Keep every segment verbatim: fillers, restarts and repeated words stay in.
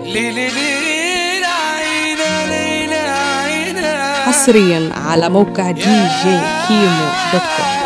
حصريا على موقع دي جي كيمو دوت كوم.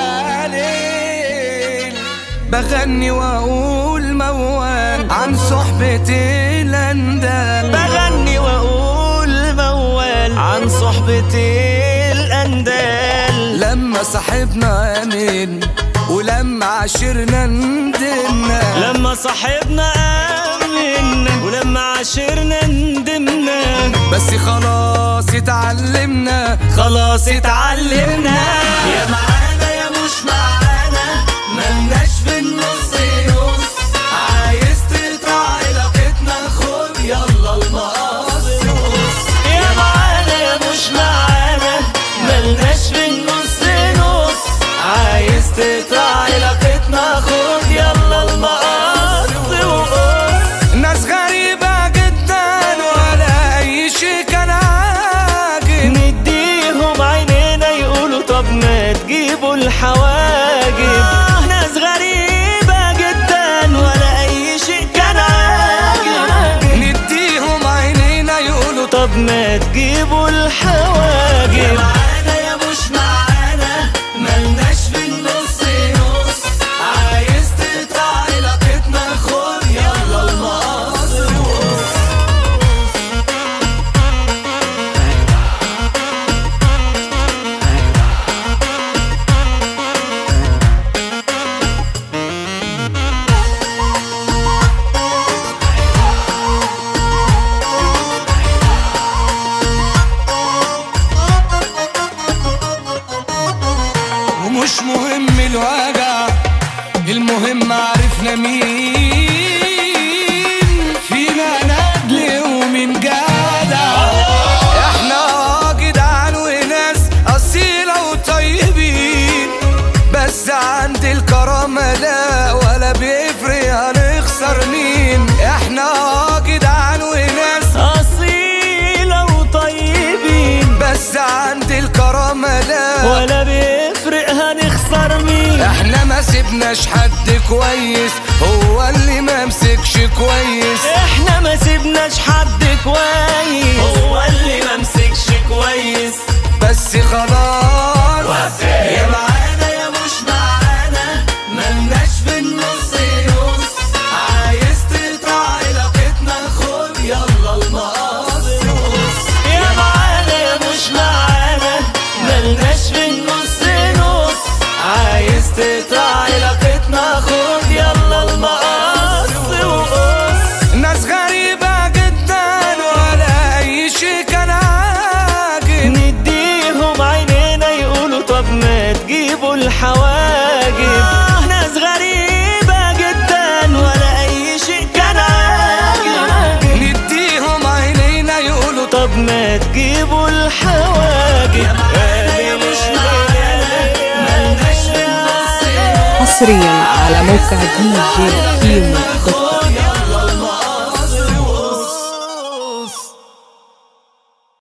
بغني واقول موال عن صحبة الاندال، بغني واقول موال عن صحبة الاندال. لما صاحبنا امن ولما عاشرنا ندمنا، لما صاحبنا امن ولما عاشرنا ندمنا. بس خلاص اتعلمنا، خلاص اتعلمنا. يا معانا يا مش معانا، ملناش في النص نص. عايز تقطع علاقتنا خد يلا المقص نص. يا معانا يا مش معانا، ملناش في النص نص. عايز تقطع علاقتنا خد يلا المقص نص. ناس غريبة جدا ولا أي شي كان عاجب، نديهم عينينا يقولوا طب ما تجيبوا الحواجب. ناس غريبة جدا ولا أي شيء كان عاجب، نديهم عينينا يقولوا طب ما تجيبوا الحواجب. يا معانا يا مش معانا، ملناش في النص نص. عايز تقطع علاقتنا خد يلا المقص نص. ومش مهم الوجع، المهم عرفنا مين فينا ندل ومين جدع. احنا جدعان وناس اصيلة وطيبين، بس عند الكرامة لا ولا بيفرق هنخسر مين. احنا جدعان وناس أصيلة وطيبين، بس عند الكرامة لا ولا بيفرق هنخسر مين. احنا ما سيبناش حد كويس، هو اللي ما مسكش كويس. احنا ما سيبناش حد كويس، هو اللي ما مسكش كويس. بس خلاص يا معانا يا مش معانا، ملناش في النص نص. عايز تقطع علاقتنا خد يلا المقص نص. يا معانا يا مش معانا، ملناش في النص نص. عايز تقطع علاقتنا خد يلا المقص نص. ناس غريبة جدا ولا أي شي كان عاجب، نديهم عينينا يقولوا طب ما تجيبوا الحواجب. ناس غريبة جدا ولا أي شيء كان عاجب، نديهم عينينا يقولوا طب ما تجيبوا الحواجب. يا معانا يا مش معانا، ملناش في النص. حصريا على موقع دي جي كيمو دوت كوم.